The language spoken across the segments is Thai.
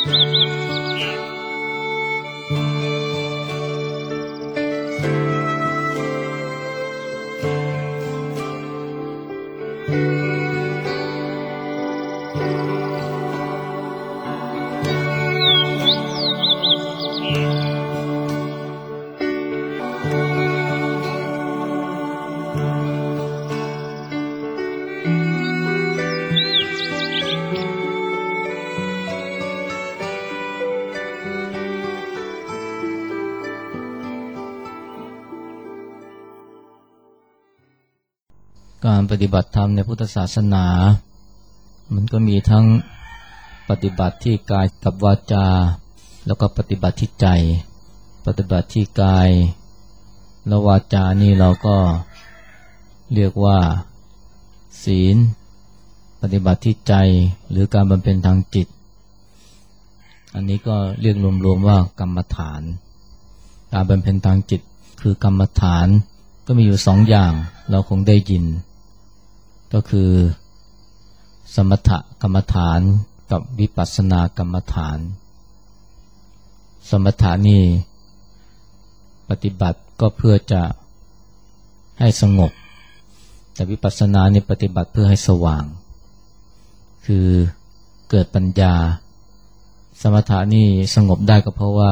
การปฏิบัติธรรมในพุทธศาสนามันก็มีทั้งปฏิบัติที่กายกับวาจาแล้วก็ปฏิบัติที่ใจปฏิบัติที่กายและวาจานี่เราก็เรียกว่าศีลปฏิบัติที่ใจหรือการบำเพ็ญทางจิตอันนี้ก็เรียกรวมๆว่ากรรมฐานการบำเพ็ญทางจิตคือกรรมฐานก็มีอยู่สองอย่างเราคงได้ยินก็คือสมถกรรมฐานกับวิปัสสนากรรมฐานสมถะนี่ปฏิบัติก็เพื่อจะให้สงบแต่วิปัสสนานี่ปฏิบัติเพื่อให้สว่างคือเกิดปัญญาสมถะนี่สงบได้ก็เพราะว่า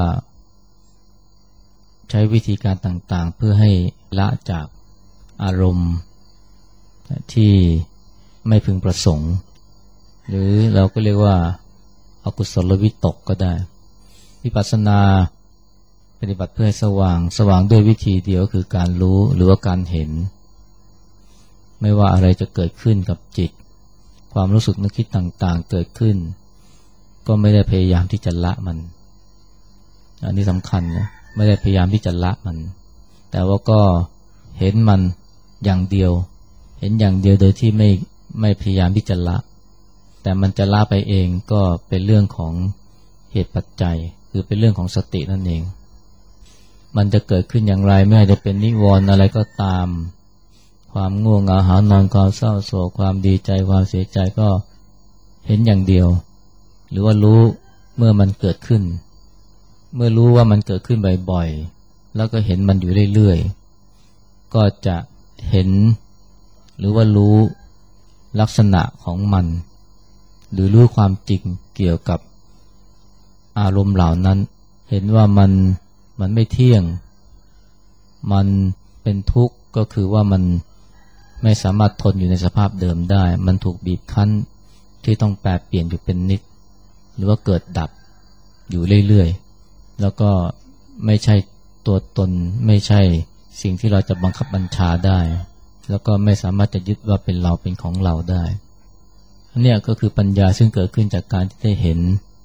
ใช้วิธีการต่างๆเพื่อให้ละจากอารมณ์ที่ไม่พึงประสงค์หรือเราก็เรียกว่าอกุศลวิตกก็ได้วิปัสสนาปฏิบัติเพื่อให้สว่างด้วยวิธีเดียวคือการรู้หรือว่าการเห็นไม่ว่าอะไรจะเกิดขึ้นกับจิตความรู้สึกนึกคิดต่างๆเกิดขึ้นก็ไม่ได้พยายามที่จะละมันอันนี้สำคัญนะไม่ได้พยายามที่จะละมันแต่ว่าก็เห็นมันอย่างเดียวเห็นอย่างเดียวโดยที่ไม่พยายามที่จะละแต่มันจะละไปเองก็เป็นเรื่องของเหตุปัจจัยคือเป็นเรื่องของสตินั่นเองมันจะเกิดขึ้นอย่างไรไม่ว่าจะเป็นนิวรณ์อะไรก็ตามความง่วงเหงาหานอนความเศร้าโศกความดีใจความเสียใจก็เห็นอย่างเดียวหรือว่ารู้เมื่อมันเกิดขึ้นเมื่อรู้ว่ามันเกิดขึ้นบ่อยๆแล้วก็เห็นมันอยู่เรื่อยๆก็จะเห็นหรือว่ารู้ลักษณะของมันหรือรู้ความจริงเกี่ยวกับอารมณ์เหล่านั้นเห็นว่ามันไม่เที่ยงมันเป็นทุกข์ก็คือว่ามันไม่สามารถทนอยู่ในสภาพเดิมได้มันถูกบีบคั้นที่ต้องแปรเปลี่ยนอยู่เป็นนิจหรือว่าเกิดดับอยู่เรื่อยๆแล้วก็ไม่ใช่ตัวตนไม่ใช่สิ่งที่เราจะบังคับบัญชาได้แล้วก็ไม่สามารถจะยึดว่าเป็นเราเป็นของเราได้อันนี้ก็คือปัญญาซึ่งเกิดขึ้นจากการที่ได้เห็น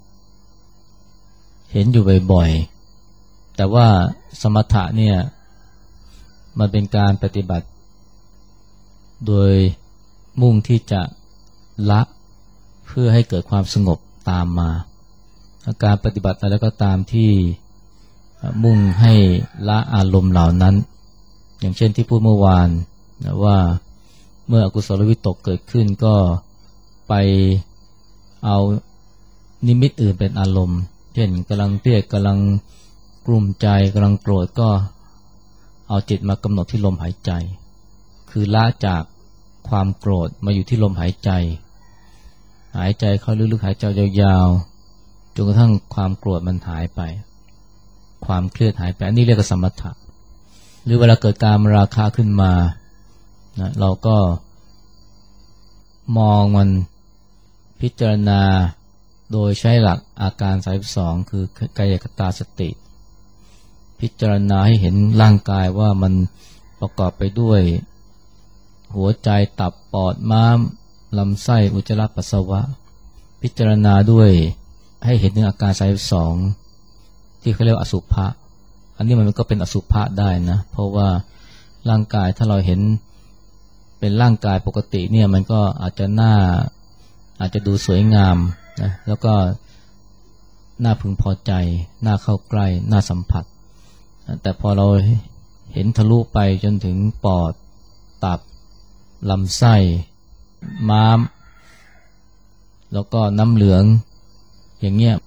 อยู่บ่อยๆแต่ว่าสมถะเนี่ยมันเป็นการปฏิบัติโดยมุ่งที่จะละเพื่อให้เกิดความสงบตามมาการปฏิบัติอะไรก็ตามที่มุ่งให้ละอารมณ์เหล่านั้นอย่างเช่นที่พูดเมื่อวานนะว่าเมื่ออกุศลวิตกเกิดขึ้นก็ไปเอานิมิตอื่นเป็นอารมณ์เช่นกำลังเครียดกำลังกลุ้มใจกำลังโกรธก็เอาจิตมากำหนดที่ลมหายใจคือละจากความโกรธมาอยู่ที่ลมหายใจหายใจเข้าลึกๆหายใจยาวๆจนกระทั่งความโกรธมันหายไปความเครียดหายไปอันนี้เรียกว่าสมถะหรือเวลาเกิดการราคะขึ้นมานะเราก็มองมันพิจารณาโดยใช้หลักอาการ32คือกายคตาสติพิจารณาให้เห็นร่างกายว่ามันประกอบไปด้วยหัวใจตับปอดม้ามลำไส้อุจจาระปัสสาวะพิจารณาด้วยให้เห็นถึงอาการ32ที่เขาเรียกว่าอสุภะอันนี้มันก็เป็นอสุภะได้นะเพราะว่าร่างกายถ้าเราเห็นเป็นร่างกายปกติเนี่ยมันก็อาจจะดูสวยงามนะแล้วก็น่าพึงพอใจน่าเข้าใกล้น่าสัมผัสแต่พอเราเห็นทะลุไปจนถึงปอดตับลำไส้ม้ามแล้วก็น้ำเหลืองอย่างเงี้ย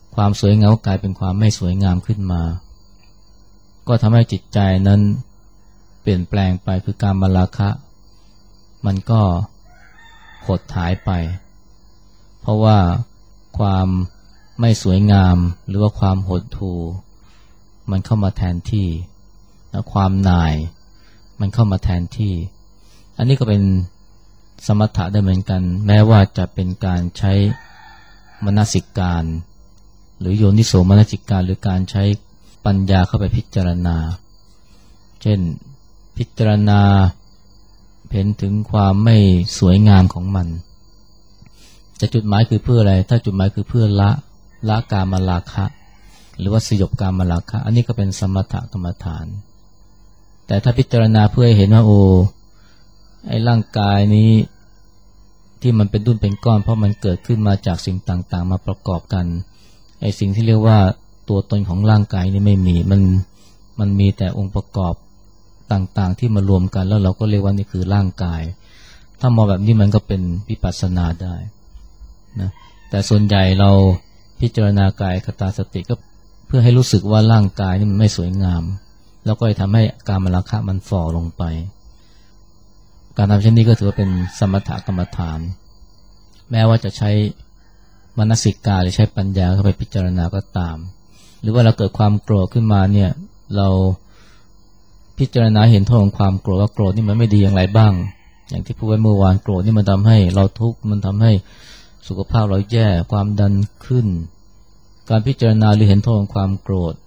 ความสวยงามกลายเป็นความไม่สวยงามขึ้นมาก็ทำให้จิตใจนั้นเปลี่ยนแปลงไปคือการมาราคะมันก็หดหายไปเพราะว่าความไม่สวยงามหรือว่าความหดหู่มันเข้ามาแทนที่และความหน่ายมันเข้ามาแทนที่อันนี้ก็เป็นสมถะได้เหมือนกันแม้ว่าจะเป็นการใช้มนสิการหรือโยนิโสมนสิการหรือการใช้ปัญญาเข้าไปพิจารณาเช่นพิจารณาเห็นถึงความไม่สวยงามของมันแต่จุดหมายคือเพื่ออะไรถ้าจุดหมายคือเพื่อละกามราคะหรือว่าสยบกามราคะอันนี้ก็เป็นสมถกรรมฐานแต่ถ้าพิจารณาเพื่อให้เห็นว่าโอ้ไอ้ร่างกายนี้ที่มันเป็นดุ้นเป็นก้อนเพราะมันเกิดขึ้นมาจากสิ่งต่างๆมาประกอบกันไอ้สิ่งที่เรียกว่าตัวตนของร่างกายนี่ไม่มีมันมีแต่องค์ประกอบต่างๆที่มารวมกันแล้วเราก็เรียกว่านี่คือร่างกายถ้ามองแบบนี้มันก็เป็นวิปัสสนาได้นะแต่ส่วนใหญ่เราพิจารณากายคตาสติก็เพื่อให้รู้สึกว่าร่างกายนี่มันไม่สวยงามแล้วก็ทำให้กามราคะมันฝ่อลงไปการทำเช่นนี้ก็ถือว่าเป็นสมถกรรมฐานแม้ว่าจะใช้มนสิการหรือใช้ปัญญาเข้าไปพิจารณาก็ตามหรือว่าเราเกิดความโกรธขึ้นมาเนี่ยเราพิจารณาเห็นโทษของความโกรธว่าโกรธนี่มันไม่ดีอย่างไรบ้างอย่างที่พูดไว้เมื่อวานโกรธนี่มันทำให้เราทุกข์มันทำให้สุขภาพเราแย่ความดันขึ้นการพิจารณาหรือเห็นโทษของความโกรธ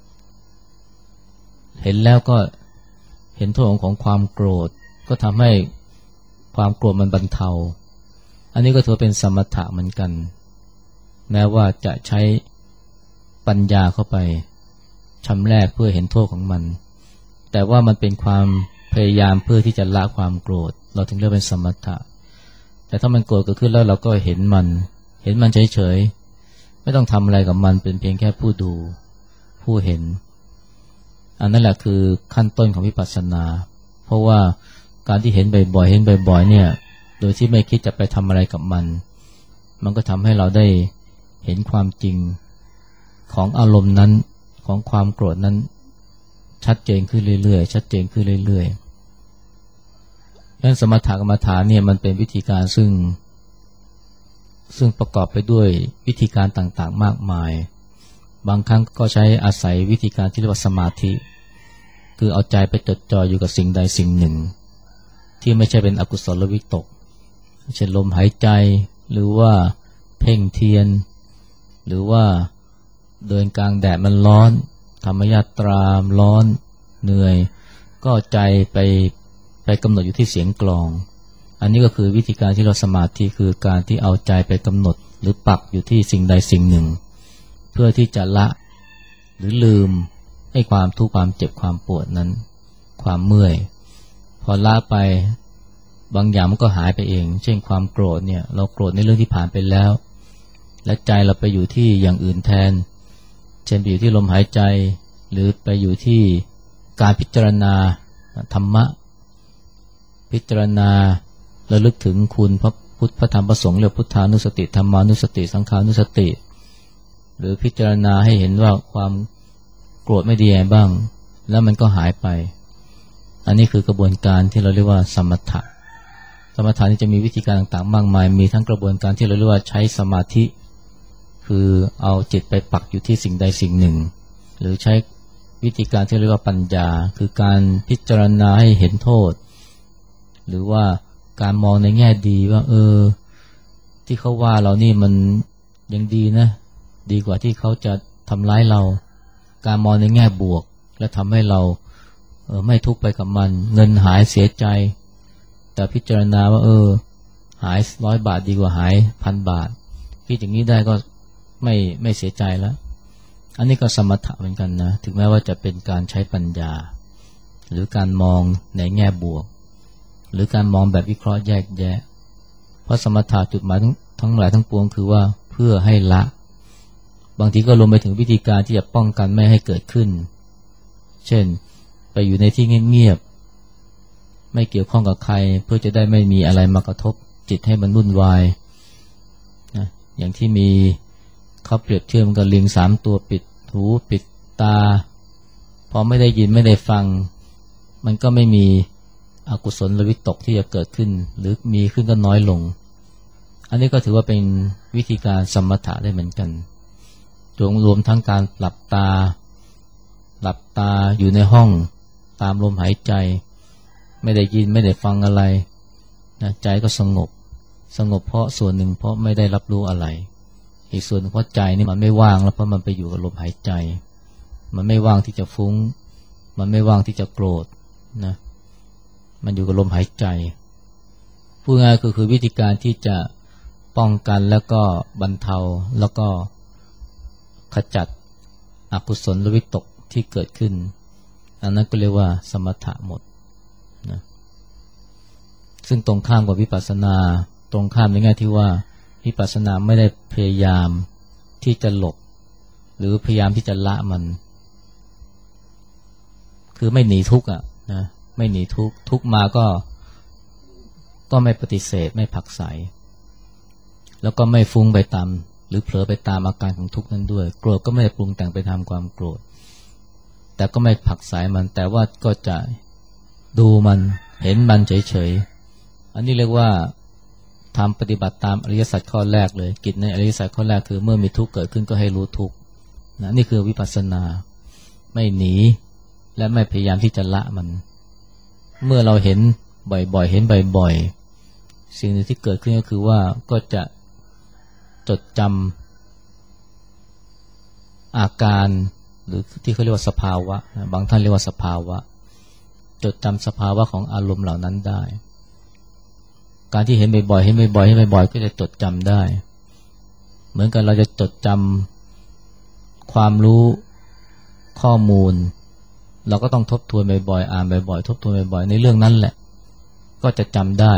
เห็นแล้วก็เห็นโทษของความโกรธก็ทำให้ความโกรธมันบรรเทาอันนี้ก็ถือเป็นสมถะเหมือนกันแม้ว่าจะใช้ปัญญาเข้าไปชำแรกเพื่อเห็นโทษของมันแต่ว่ามันเป็นความพยายามเพื่อที่จะละความโกรธเราถึงเรียกเป็นสมถะแต่ถ้ามันโกรธเกิดขึ้นแล้วเราก็เห็นมันเฉยๆไม่ต้องทำอะไรกับมันเป็นเพียงแค่ผู้ดูผู้เห็นอันนั้นแหละคือขั้นต้นของวิปัสสนาเพราะว่าการที่เห็นบ่อยๆเนี่ยโดยที่ไม่คิดจะไปทำอะไรกับมันก็ทำให้เราได้เห็นความจริงของอารมณ์นั้นของความโกรธนั้นชัดเจนขึ้นเรื่อยๆชัดเจนขึ้นเรื่อยๆดังนั้นสมถกรรมฐานเนี่ยมันเป็นวิธีการซึ่งประกอบไปด้วยวิธีการต่างๆมากมายบางครั้งก็ใช้อาศัยวิธีการที่เรียกว่าสมาธิคือเอาใจไปจดจ่ออยู่กับสิ่งใดสิ่งหนึ่งที่ไม่ใช่เป็นอกุศลวิตกเช่นลมหายใจหรือว่าเพ่งเทียนหรือว่าเดินกลางแดดมันร้อนธรรมยาตรามร้อนเหนื่อยก็ใจไปกำหนดอยู่ที่เสียงกลองอันนี้ก็คือวิธีการที่เราสมาธิคือการที่เอาใจไปกำหนดหรือปักอยู่ที่สิ่งใดสิ่งหนึ่งเพื่อที่จะละหรือลืมให้ความทุกข์ความเจ็บความปวดนั้นความเมื่อยพอละไปบางอย่างมันก็หายไปเองเช่นความโกรธเนี่ยเราโกรธในเรื่องที่ผ่านไปแล้วและใจเราไปอยู่ที่อย่างอื่นแทนเช่นไปอยู่ที่ลมหายใจหรือไปอยู่ที่การพิจารณาธรรมะพิจารณาระลึกถึงคุณพระพุทธพระธรรมพระสงฆ์เรียกพุทธานุสติธรรมานุสติสังฆานุสติหรือพิจารณาให้เห็นว่าความโกรธไม่ดีไงบ้างแล้วมันก็หายไปอันนี้คือกระบวนการที่เราเรียกว่าสมถะนี่จะมีวิธีการต่างๆมากมายมีทั้งกระบวนการที่เราเรียกว่าใช้สมาธิคือเอาจิตไปปักอยู่ที่สิ่งใดสิ่งหนึ่งหรือใช้วิธีการที่เรียกว่าปัญญาคือการพิจารณาให้เห็นโทษหรือว่าการมองในแง่ดีว่าที่เขาว่าเรานี่มันยังดีนะดีกว่าที่เขาจะทำร้ายเราการมองในแง่บวกและทำให้เราไม่ทุกข์ไปกับมันเงินหายเสียใจแต่พิจารณาว่าหาย100 บาทดีกว่าหาย1,000 บาทคิดอย่างนี้ได้ก็ไม่เสียใจแล้วอันนี้ก็สมถะเหมือนกันนะถึงแม้ว่าจะเป็นการใช้ปัญญาหรือการมองในแง่บวกหรือการมองแบบวิเคราะห์แยกแยะเพราะสมถะจุดหมายทั้งหลายทั้งปวงคือว่าเพื่อให้ละบางทีก็รวมไปถึงวิธีการที่จะป้องกันไม่ให้เกิดขึ้นเช่นไปอยู่ในที่เงียบๆไม่เกี่ยวข้องกับใครเพื่อจะได้ไม่มีอะไรมากระทบจิตให้มันวุ่นวายนะอย่างที่มีเขาเปรียบเทียบกับลิง3 ตัวปิดหูปิดตาพอไม่ได้ยินไม่ได้ฟังมันก็ไม่มีอกุศลวิตกที่จะเกิดขึ้นหรือมีขึ้นก็น้อยลงอันนี้ก็ถือว่าเป็นวิธีการสมถะได้เหมือนกันรวมทั้งการหลับตาอยู่ในห้องตามลมหายใจไม่ได้ยินไม่ได้ฟังอะไรนะใจก็สงบเพราะส่วนหนึ่งเพราะไม่ได้รับรู้อะไรอีกส่วนเพราะใจนี่มันไม่ว่างแล้วเพราะมันไปอยู่กับลมหายใจมันไม่ว่างที่จะฟุ้งมันไม่ว่างที่จะโกรธนะมันอยู่กับลมหายใจพูดง่ายคือวิธีการที่จะป้องกันแล้วก็บรรเทาแล้วก็ขจัดอกุศลวิตกที่เกิดขึ้นอันนั้นก็เรียกว่าสมถะหมดนะซึ่งตรงข้ามกับวิปัสสนาตรงข้ามในแง่ที่ว่าวิปัสสนาไม่ได้พยายามที่จะหลบหรือพยายามที่จะละมันคือไม่หนีทุกข์อ่ะนะไม่หนีทุกข์มาก็ไม่ปฏิเสธไม่ผลักไสแล้วก็ไม่ฟุ้งไปตามหรือเผลอไปตามอาการของทุกข์นั้นด้วยโกรธก็ไม่ได้ปรุงแต่งไปทำความโกรธแต่ก็ไม่ผลักไสมันแต่ว่าก็จะดูมันเห็นมันเฉยๆอันนี้เรียกว่าทำปฏิบัติตามอริยสัจข้อแรกเลยกิจในอริยสัจข้อแรกคือเมื่อมีทุกข์เกิดขึ้นก็ให้รู้ทุกข์นะนี่คือวิปัสสนาไม่หนีและไม่พยายามที่จะละมันเมื่อเราเห็นบ่อยๆเห็นบ่อยๆสิ่งที่เกิดขึ้นก็คือว่าก็จะจดจำอาการหรือที่เขาเรียกว่าสภาวะบางท่านเรียกว่าสภาวะจดจำสภาวะของอารมณ์เหล่านั้นได้การที่เห็นบ่อยๆเห็นบ่อยๆเห็นบ่อยๆก็จะจดจำได้เหมือนกันเราจะจดจำความรู้ข้อมูลเราก็ต้องทบทวนบ่อยๆอ่านบ่อยๆทบทวนบ่อยๆในเรื่องนั้นแหละก็จะจำได้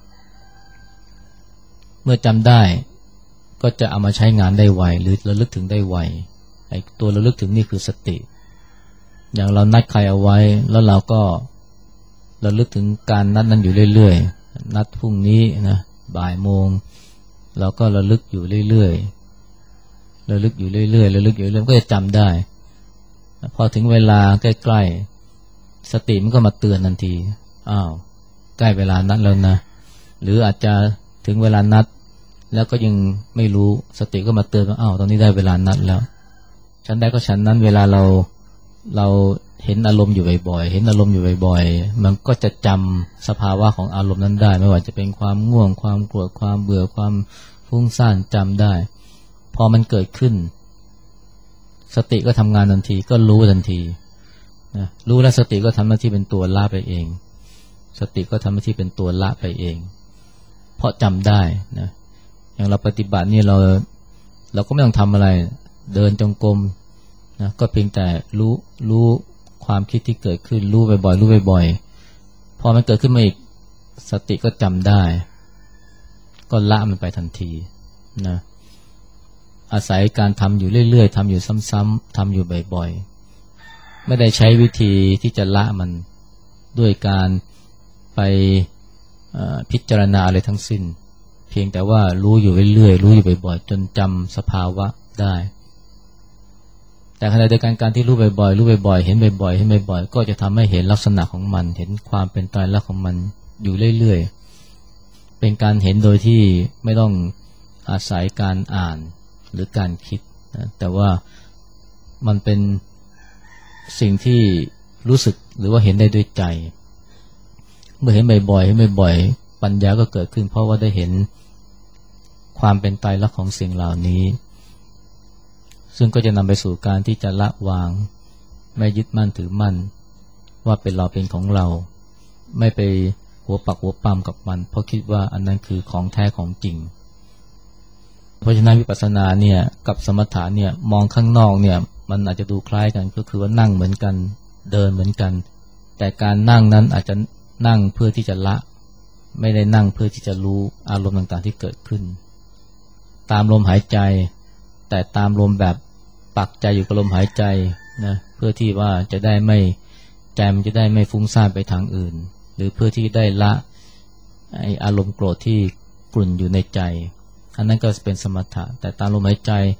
เมื่อจำได้ก็จะเอามาใช้งานได้ไวหรือระลึกถึงได้ไวไอ้ตัวระลึกถึงนี่คือสติอย่างเรานัดใครเอาไว้แล้วเราก็ระลึกถึงการนัดนั้นอยู่เรื่อยๆนัดพรุ่งนี้นะบ่ายโมงเราก็ระลึกอยู่เรื่อยๆระลึกอยู่เรื่อยๆระลึกอยู่เรื่อยๆก็จะจำได้พอถึงเวลาใกล้ๆสติมันก็มาเตือนทันทีอ้าวใกล้เวลานัดแล้วนะหรืออาจจะถึงเวลานัดแล้วก็ยังไม่รู้สติก็มาเตือนว่าอ้าวตอนนี้ได้เวลานัดแล้วฉันได้ก็ฉันนั้นเวลาเราเห็นอารมณ์อยู่บ่อยๆเห็นอารมณ์อยู่บ่อยๆมันก็จะจำสภาวะของอารมณ์นั้นได้ไม่ว่าจะเป็นความง่วงความโกรธความเบื่อความฟุ้งซ่านจำได้พอมันเกิดขึ้นสติก็ทำงานทันทีก็รู้ทันทีนะรู้แล้วสติก็ทำหน้าที่เป็นตัวละไปเองสติก็ทำหน้าที่เป็นตัวละไปเองเพราะจำได้นะอย่างเราปฏิบัตินี่เราก็ไม่ต้องทำอะไรเดินจงกรมนะก็เพียงแต่รู้ความคิดที่เกิดขึ้นรู้บ่อยๆรู้บ่อยๆพอมันเกิดขึ้นมาอีกสติก็จำได้ก็ละมันไปทันทีนะอาศัยการทำอยู่เรื่อยๆทำอยู่ซ้ำๆทำอยู่บ่อยๆไม่ได้ใช้วิธีที่จะละมันด้วยการไปพิจารณาอะไรทั้งสิ้นเพียงแต่ว่ารู้อยู่เรื่อยๆรู้อยู่บ่อยๆจนจำสภาวะได้แต่ขณะเดียวกันการที่รู้บ่อยๆรู้บ่อยๆเห็นบ่อยๆเห็นบ่อยๆก็จะทำให้เห็นลักษณะของมันเห็นความเป็นไตรลักษณ์ของมันอยู่เรื่อยๆเป็นการเห็นโดยที่ไม่ต้องอาศัยการอ่านหรือการคิดนะแต่ว่ามันเป็นสิ่งที่รู้สึกหรือว่าเห็นได้ด้วยใจเมื่อเห็นบ่อยๆเห็นบ่อยๆปัญญาก็เกิดขึ้นเพราะว่าได้เห็นความเป็นไตรลักษณ์ของสิ่งเหล่านี้ซึ่งก็จะนำไปสู่การที่จะละวางไม่ยึดมั่นถือมั่นว่าเป็นเราเป็นของเราไม่ไปหัวปักหัวปั๊มกับมันเพราะคิดว่าอันนั้นคือของแท้ของจริงเพราะฉะนั้นวิปัสสนาเนี่ยกับสมถะเนี่ยมองข้างนอกเนี่ยมันอาจจะดูคล้ายกันก็คือว่านั่งเหมือนกันเดินเหมือนกันแต่การนั่งนั้นอาจจะนั่งเพื่อที่จะละไม่ได้นั่งเพื่อที่จะรู้อารมณ์ต่างๆที่เกิดขึ้นตามลมหายใจแต่ตามลมแบบปักใจอยู่กับลมหายใจนะเพื่อที่ว่าจะได้ไม่ใจมันจะได้ไม่ฟุ้งซ่านไปทางอื่นหรือเพื่อที่ได้ละอารมณ์โกรธที่กลุ่นอยู่ในใจอันนั้นก็เป็นสมถะแต่ตามลมหายใจ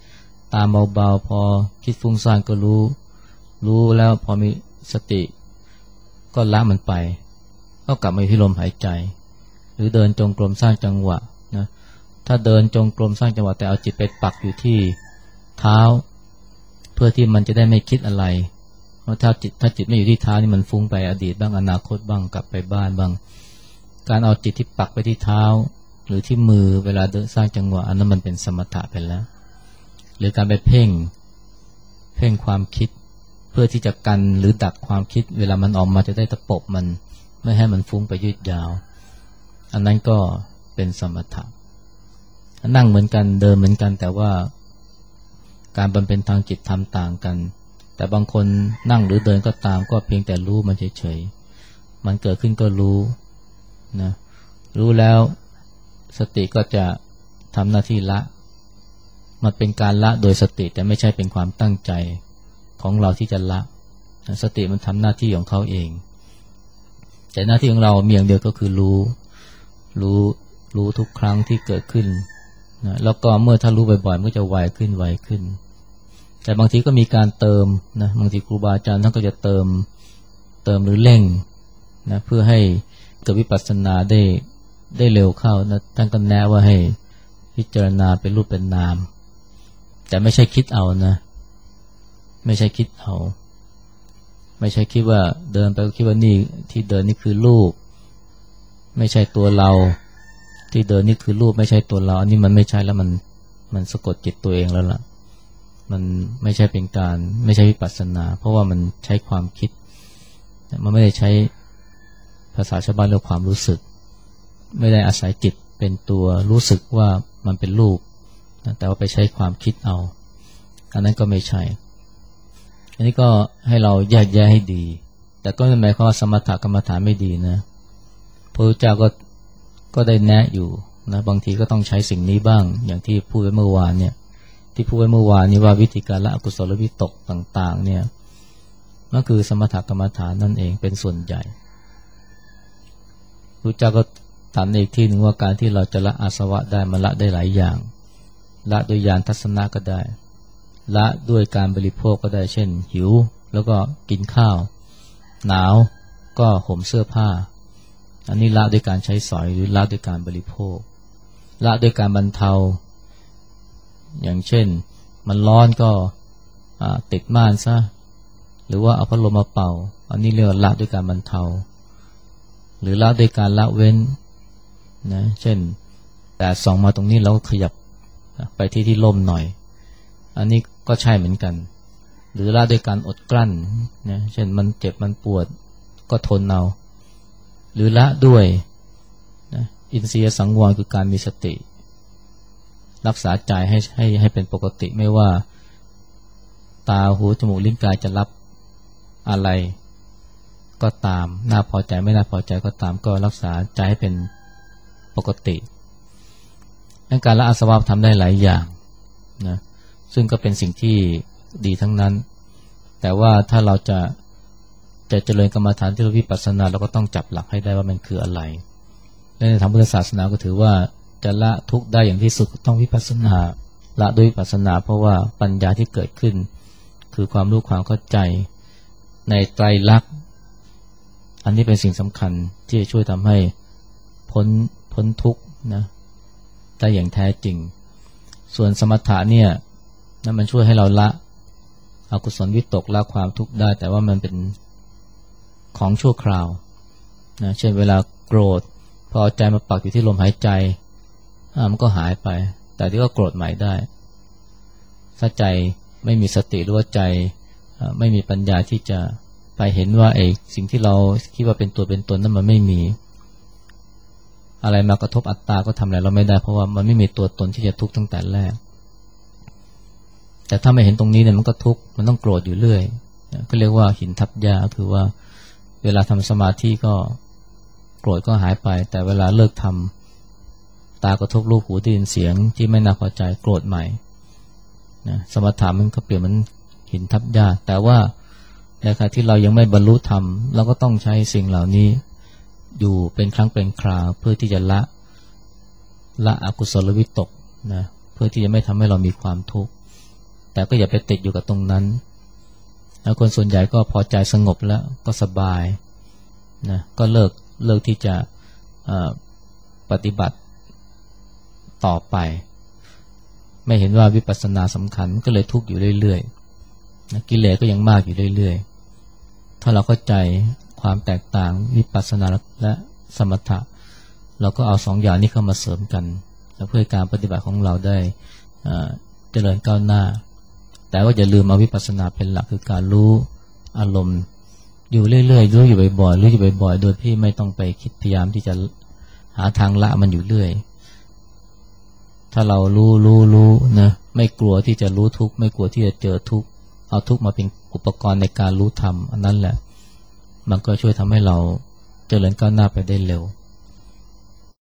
ตามเบาๆพอคิดฟุ้งซ่านก็รู้แล้วพอมีสติก็ละมันไปก็กลับมาที่ลมหายใจหรือเดินจงกรมสร้างจังหวะนะถ้าเดินจงกรมสร้างจังหวะแต่เอาจิตไปปักอยู่ที่เท้าเพื่อที่มันจะได้ไม่คิดอะไรเพราะถ้าจิตไม่อยู่ที่เท้านี่มันฟุ้งไปอดีตบ้างอนาคตบ้างกลับไปบ้านบ้างการเอาจิตที่ปักไปที่เท้าหรือที่มือเวลาเดินสร้างจังหวะอันนั้นมันเป็นสมถะไปแล้วหรือการไปเพ่งความคิดเพื่อที่จะกันหรือดักความคิดเวลามันออกมาจะได้ตะปบมันไม่ให้มันฟุ้งไปยืดยาวอันนั้นก็เป็นสมถะนั่งเหมือนกันเดินเหมือนกันแต่ว่าการบำเพ็ญทางจิตทำต่างกันแต่บางคนนั่งหรือเดินก็ตามก็เพียงแต่รู้มันเฉยๆมันเกิดขึ้นก็รู้นะรู้แล้วสติก็จะทำหน้าที่ละมันเป็นการละโดยสติแต่ไม่ใช่เป็นความตั้งใจของเราที่จะละสติมันทำหน้าที่ของเขาเองแต่หน้าที่ของเรามีอย่างเดียวก็คือรู้ทุกครั้งที่เกิดขึ้นนะแล้วก็เมื่อถ้ารู้บ่อยๆมันก็จะไวขึ้นแต่บางทีก็มีการเติมนะบางทีครูบาอาจารย์ท่านก็จะเติมหรือเร่งนะเพื่อให้เกิดวิปัสสนาได้เร็วเข้านะท่านก็แนะว่าให้พิจารณาเป็นรูปเป็นนามแต่ไม่ใช่คิดเอานะไม่ใช่คิดเอาไม่ใช่คิดว่าเดินไปก็คิดว่านี่ที่เดินนี่คือรูปไม่ใช่ตัวเราที่เดินนี่คือรูปไม่ใช่ตัวเราอันนี้มันไม่ใช่แล้วมันสะกดจิตตัวเองแล้วล่ะมันไม่ใช่เป็นการไม่ใช่วิปัสสนาเพราะว่ามันใช้ความคิดมันไม่ได้ใช้ภาษาชาวบ้านเรียกความรู้สึกไม่ได้อาศัยจิตเป็นตัวรู้สึกว่ามันเป็นรูปแต่ว่าไปใช้ความคิดเอาอันนั้นก็ไม่ใช่อันนี้ก็ให้เราแยกแยะให้ดีแต่ก็ไม่หมายความว่าสมถกรรมฐานไม่ดีนะพระพุทธเจ้าก็ได้แนะอยู่นะบางทีก็ต้องใช้สิ่งนี้บ้างอย่างที่พูดไว้เมื่อวานเนี่ยที่พูดไว้เมื่อวานนี้ว่าวิธีการละอกุศลวิตกต่างๆเนี่ยนั่นคือสมถกรรมฐานนั่นเองเป็นส่วนใหญ่พระพุทธเจ้าก็ตรัสอีกที่หนึ่งว่าการที่เราจะละอาสวะได้มันละได้หลายอย่างละด้วยญาณทัศนะก็ได้ละด้วยการบริโภคก็ได้เช่นหิวแล้วก็กินข้าวหนาวก็ห่มเสื้อผ้าอันนี้ละด้วยการใช้สอยหรือละด้วยการบริโภคละด้วยการบรรเทาอย่างเช่นมันร้อนก็ติดม่านซะหรือว่าเอาพัดลมมาเป่าอันนี้เรียกว่าละด้วยการบรรเทาหรือละด้วยการละเว้นนะเช่นแต่ส่องมาตรงนี้เราก็ขยับไปที่ร่มหน่อยอันนี้ก็ใช่เหมือนกันหรือละด้วยการอดกลั้นนะเช่นมันเจ็บมันปวดก็ทนเอาหรือละด้วยนะอินทรียสังวรคือการมีสติรักษาใจให้เป็นปกติไม่ว่าตาหูจมูกลิ้นกายจะรับอะไรก็ตามน่าพอใจไม่น่าพอใจก็ตามก็รักษาใจให้เป็นปกติการละอาสวะทำได้หลายอย่างนะซึ่งก็เป็นสิ่งที่ดีทั้งนั้นแต่ว่าถ้าเราจะเจริญกรรมฐานที่เราวิปัสสนาเราก็ต้องจับหลักให้ได้ว่ามันคืออะไรและในทางพุทธศาสนาก็ถือว่าจะละทุกข์ได้อย่างที่สุดต้องวิปัสสนาละด้วยวิปัสสนาเพราะว่าปัญญาที่เกิดขึ้นคือความรู้ความเข้าใจในไตรลักษณ์อันนี้เป็นสิ่งสำคัญที่จะช่วยทำให้พ้นทุกข์นะได้อย่างแท้จริงส่วนสมถะเนี่ยนั่นมันช่วยให้เราละอกุศลวิตกละความทุกข์ได้แต่ว่ามันเป็นของชั่วคราวนะเช่นเวลาโกรธพอใจมาปักอยู่ที่ลมหายใจมันก็หายไปแต่ที่ก็โกรธใหม่ได้ถ้าใจไม่มีสติหรือว่าใจไม่มีปัญญาที่จะไปเห็นว่าไอ้สิ่งที่เราคิดว่าเป็นตัวเป็นตนนั้นมันไม่มีอะไรมากระทบอัตตาก็ทำอะไรเราไม่ได้เพราะว่ามันไม่มีตัวตนที่จะทุกข์ตั้งแต่แรกแต่ถ้าไม่เห็นตรงนี้เนี่ยมันก็ทุกข์มันต้องโกรธอยู่เรื่อยก็เรียกว่าหินทับหญ้าคือว่าเวลาทำสมาธิก็โกรธก็หายไปแต่เวลาเลิกทำตากระทบรูปหูได้ยินเสียงที่ไม่น่าพอใจโกรธใหม่นะสมถะมันก็เปลี่ยนมันหินทับหญ้าแต่ว่าในขณะที่เรายังไม่บรรลุธรรมเราก็ต้องใช้สิ่งเหล่านี้อยู่เป็นครั้งเป็นคราวเพื่อที่จะละอกุศลวิตกนะเพื่อที่จะไม่ทำให้เรามีความทุกข์แต่ก็อย่าไปติดอยู่กับตรงนั้นแล้วคนส่วนใหญ่ก็พอใจสงบแล้วก็สบายนะก็เลิกที่จะปฏิบัติต่อไปไม่เห็นว่าวิปัสสนาสำคัญก็เลยทุกข์อยู่เรื่อยๆนะกิเลสก็ยังมากอยู่เรื่อยๆถ้าเราเข้าใจความแตกต่างวิปัสสนาและสมถะเราก็เอาสองอย่างนี้เข้ามาเสริมกันเพื่อการปฏิบัติของเราได้เจริญก้าวหน้าแต่ว่าอย่าลืมเอาวิปัสสนาเป็นหลักคือการรู้อารมณ์อยู่เรื่อยๆรู้อยู่บ่อยๆรู้อยู่บ่อยๆโดยที่ไม่ต้องไปคิดพยายามที่จะหาทางละมันอยู่เรื่อยถ้าเรารู้นะไม่กลัวที่จะรู้ทุกข์ไม่กลัวที่จะเจอทุกข์เอาทุกข์มาเป็นอุปกรณ์ในการรู้ธรรมอันนั้นแหละมันก็ช่วยทำให้เราเจริญก้าวหน้าไปได้เร็ว